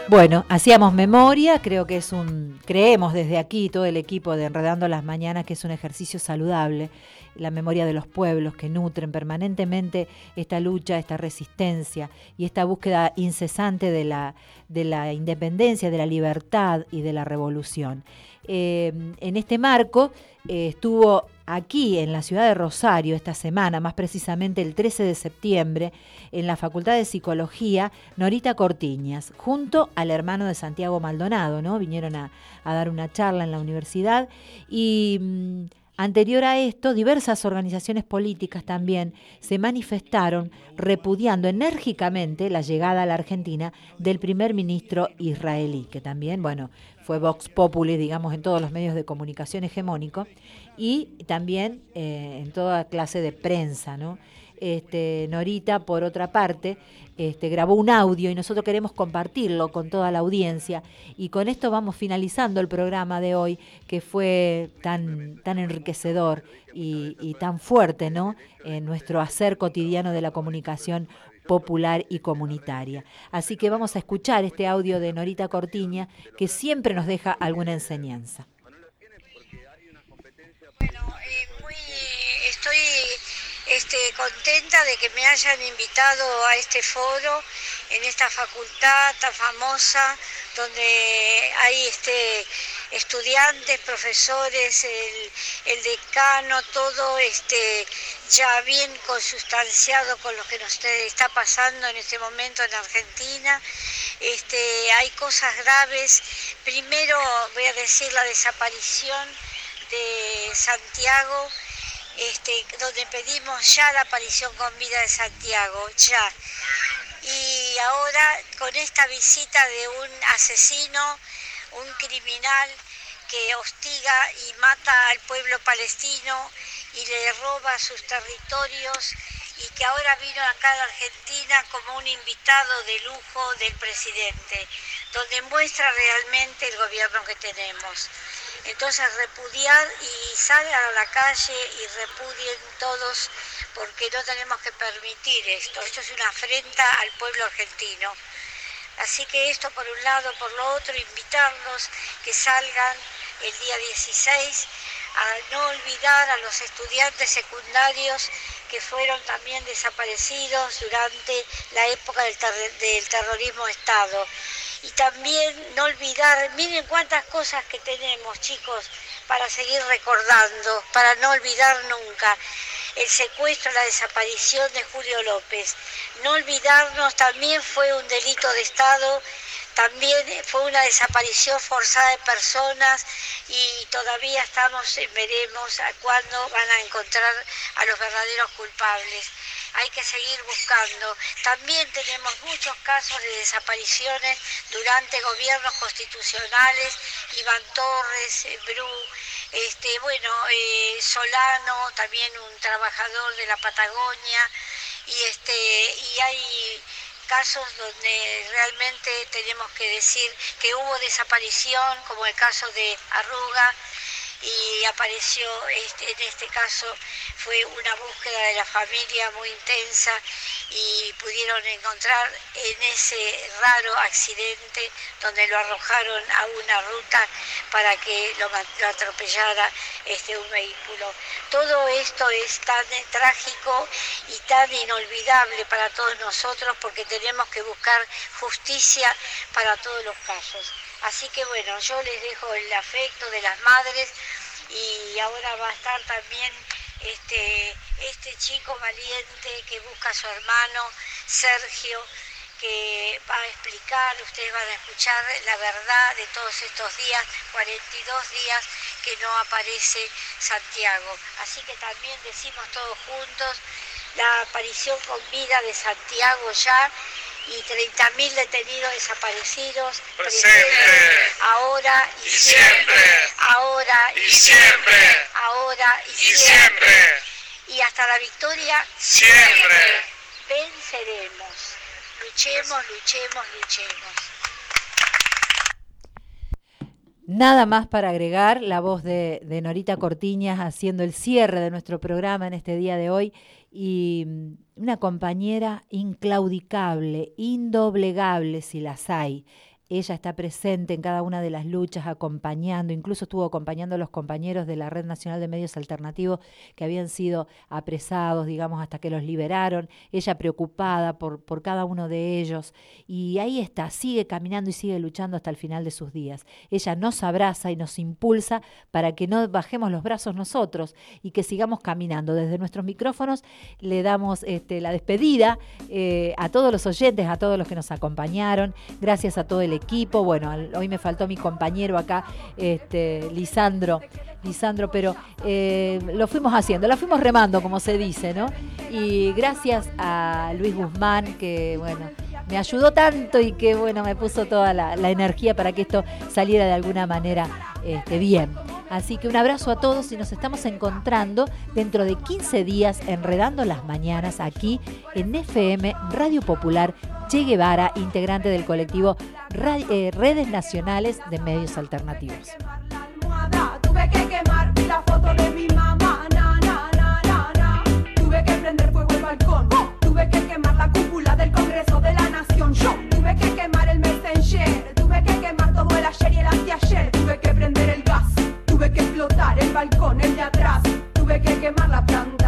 Bueno, hacíamos memoria, creo que creemos desde aquí, todo el equipo de Enredando las Mañanas, que es un ejercicio saludable, la memoria de los pueblos que nutren permanentemente esta lucha, esta resistencia y esta búsqueda incesante de la independencia, de la libertad y de la revolución. En este marco estuvo aquí en la ciudad de Rosario esta semana, más precisamente el 13 de septiembre, en la Facultad de Psicología, Norita Cortiñas, junto al hermano de Santiago Maldonado, ¿no? Vinieron a dar una charla en la universidad y anterior a esto, diversas organizaciones políticas también se manifestaron repudiando enérgicamente la llegada a la Argentina del primer ministro israelí, que también, bueno, fue Vox Populi, digamos, en todos los medios de comunicación hegemónico y también en toda clase de prensa, ¿no? Norita, por otra parte, grabó un audio y nosotros queremos compartirlo con toda la audiencia y con esto vamos finalizando el programa de hoy que fue tan enriquecedor y tan fuerte, ¿no? En nuestro hacer cotidiano de la comunicación popular y comunitaria. Así que vamos a escuchar este audio de Norita Cortiña que siempre nos deja alguna enseñanza. Bueno, estoy contenta de que me hayan invitado a este foro en esta facultad tan famosa donde hay estudiantes, profesores, el decano, todo ya bien consustanciado con lo que nos está pasando en este momento en Argentina. Hay cosas graves. Primero voy a decir la desaparición de Santiago, donde pedimos ya la aparición con vida de Santiago, ya. Y ahora con esta visita de un asesino, un criminal que hostiga y mata al pueblo palestino y le roba sus territorios y que ahora vino acá a la Argentina como un invitado de lujo del presidente, donde muestra realmente el gobierno que tenemos. Entonces repudiar y salgan a la calle y repudien todos porque no tenemos que permitir esto. Esto es una afrenta al pueblo argentino. Así que esto por un lado, por lo otro, invitarlos que salgan el día 16 a no olvidar a los estudiantes secundarios que fueron también desaparecidos durante la época del terrorismo de Estado. Y también no olvidar, miren cuántas cosas que tenemos, chicos, para seguir recordando, para no olvidar nunca. El secuestro, la desaparición de Julio López. No olvidarnos, también fue un delito de Estado, también fue una desaparición forzada de personas y todavía veremos a cuándo van a encontrar a los verdaderos culpables. Hay que seguir buscando. También tenemos muchos casos de desapariciones durante gobiernos constitucionales, Iván Torres, Bru, Solano, también un trabajador de la Patagonia, y hay casos donde realmente tenemos que decir que hubo desaparición, como el caso de Arruga, y apareció, en este caso fue una búsqueda de la familia muy intensa y pudieron encontrar en ese raro accidente donde lo arrojaron a una ruta para que lo atropellara un vehículo. Todo esto es tan trágico y tan inolvidable para todos nosotros porque tenemos que buscar justicia para todos los casos. Así que bueno, yo les dejo el afecto de las madres y ahora va a estar también este chico valiente que busca a su hermano, Sergio, que va a explicar, ustedes van a escuchar la verdad de todos estos días, 42 días que no aparece Santiago. Así que también decimos todos juntos la aparición con vida de Santiago ya, y 30.000 detenidos desaparecidos, presente, ahora y siempre, ahora y siempre, ahora y siempre, y hasta la victoria siempre. Venceremos. Luchemos, luchemos, luchemos. Nada más para agregar, la voz de Norita Cortiñas haciendo el cierre de nuestro programa en este día de hoy y una compañera inclaudicable, indoblegable si las hay, ella está presente en cada una de las luchas, acompañando, incluso estuvo acompañando a los compañeros de la Red Nacional de Medios Alternativos que habían sido apresados, digamos, hasta que los liberaron, ella preocupada por cada uno de ellos, y ahí está, sigue caminando y sigue luchando hasta el final de sus días. Ella nos abraza y nos impulsa para que no bajemos los brazos nosotros y que sigamos caminando. Desde nuestros micrófonos le damos la despedida a todos los oyentes, a todos los que nos acompañaron, gracias a todo el equipo. Bueno, hoy me faltó mi compañero acá, Lisandro, pero lo fuimos haciendo, la fuimos remando, como se dice, ¿no? Y gracias a Luis Guzmán, que bueno, me ayudó tanto y que bueno, me puso toda la energía para que esto saliera de alguna manera bien. Así que un abrazo a todos y nos estamos encontrando dentro de 15 días Enredando las Mañanas aquí en FM Radio Popular Che Guevara, integrante del colectivo Redes Nacionales de Medios Alternativos. Tuve que quemar la foto de mi mamá, tuve que prender fuego el balcón, tuve que quemar la cúpula del Congreso de la Nación, yo tuve que quemar el Messenger, tuve que quemar todo el ayer y el anteayer, tuve que prender el gas, tuve que explotar el balcón, el de atrás, tuve que quemar la planta